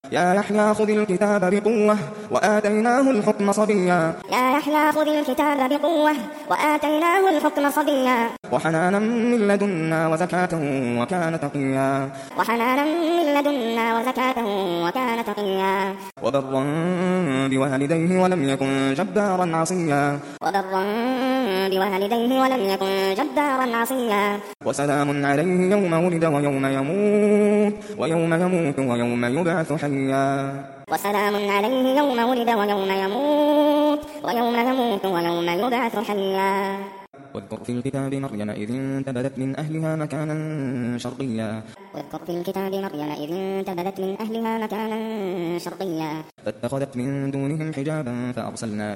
يا يحيى خذ الكتاب بقوة وآتيناه الحكم صبيا يا يحيى خذ الكتاب بقوة وآتيناه الحكم صبيا وحنانا من لدنا وزكاة وكان تقيا وحنانا من لدنا وزكاة وكان تقيا وبرا بوالديه ولم يكن جبارا عصيا وبرا بوالديه ولم يكن جبارا عصيا وسلام عليه يوم ولد ويوم يموت ويوم يبعث حيا وسلام عليه يوم ولد ويوم يموت ويوم يبعث حيا واذكر في الكتاب مريم إذ انتبذت من أهلها مكانا شرقيا واذكر في الكتاب مريم إذ انتبذت من أهلها مكانا شرقيا فاتخذت من دونهم حجابا فأرسلنا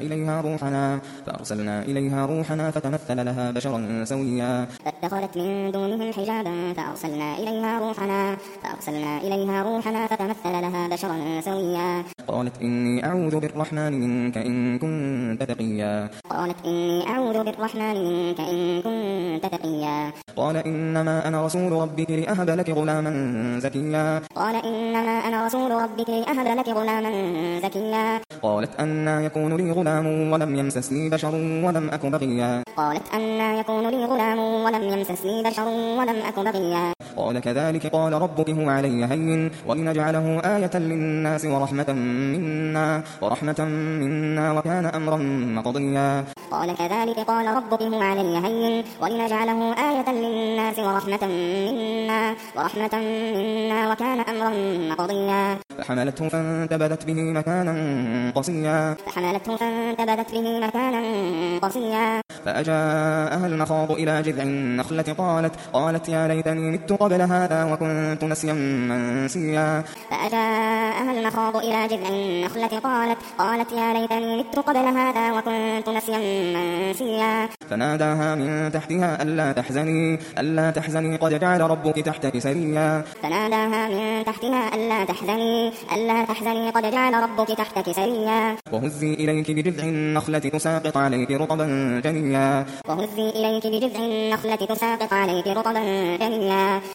إليها روحنا فتمثل لها بشرا سويا فاتخذت من دونهم حجابا فأرسلنا إليها روحنا فتمثل لها بشرا سويا قالت إني أعوذ بالرحمن منك إن كنت تقيا قال إنما أنا رسول ربك لأهب لك غلاما زكيا قالت أنى يكون لي غلام ولم يمسسني بشر ولم أك بغيا قال كذلك قال ربك هو علي هين ولنجعله آية للناس ورحمة منا وكان أمرا مقضيا قال كذلك قال ربك هو علي هين ولنجعله آية للناس ورحمة منا وكان أمرا مقضيا فحملته فانتبذت به مكانا قصيا فأجاءها المخاض إلى جذع النخلة قالت يا ليتني مت قبل هذا وكنت نسيا منسيا فأجاءها المخاض إلى جذع النخلة قالت يا ليتني مت قبل هذا وكنت نسيا منسيا فناداها من تحتها ألا تحزني قد جعل ربك تحتك سريا وهزي إليك بجذع النخلة تساقط عليك رطبا جنيا